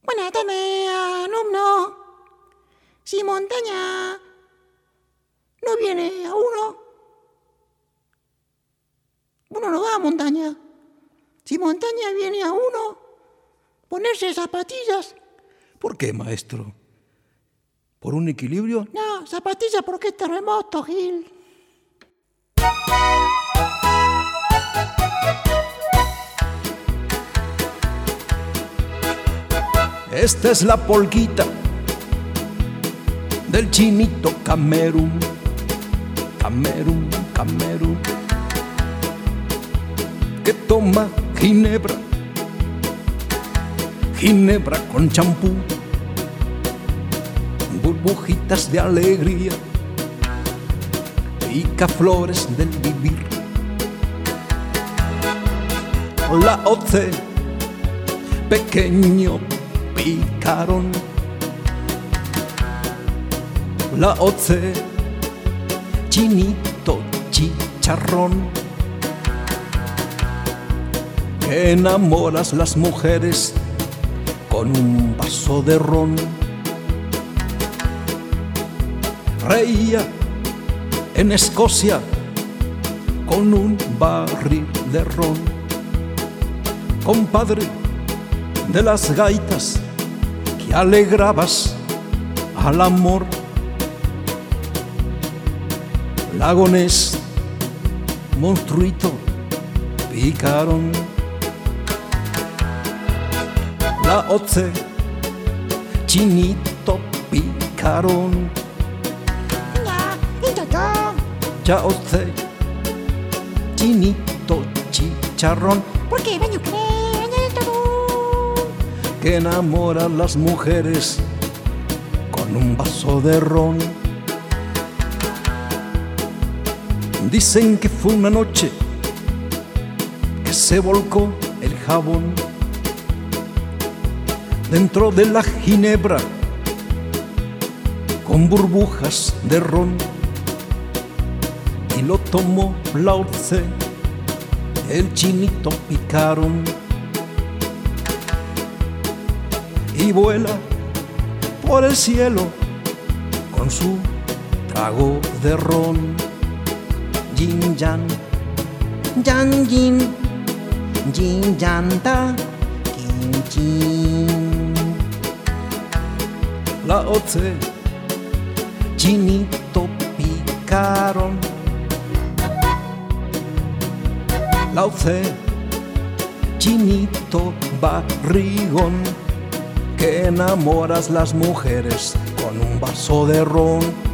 Buenas tardes, alumno. Si montaña no viene a uno no va a montaña. Si montaña viene a uno, ponerse zapatillas. ¿Por qué, maestro? ¿Por un equilibrio? No, zapatillas porque es terremoto, Gil. Esta es la polquita del chinito Camerún. Camerún, Camerún, que toma ginebra, ginebra con champú, burbujitas de alegría, picaflores del vivir. La OCE, pequeño picarón. La OCE, chinito chicharrón, que enamoras las mujeres con un vaso de ron. Reía en Escocia con un barril de ron. Compadre de las gaitas que alegrabas al amor. Lagonés, monstruito, picarón. La OCE, chinito, picarón. Ya OCE, chinito, chicharrón. Porque baño cree en el tabú. Que enamora a las mujeres con un vaso de ron. Dicen que fue una noche que se volcó el jabón dentro de la ginebra con burbujas de ron, y lo tomó la OCE, el chinito picarón, y vuela por el cielo con su trago de ron. Yin yan, Yan yin, yin yan ta, kin chin. la OCE, chinito picarón. La OCE, chinito barrigón, que enamoras las mujeres con un vaso de ron.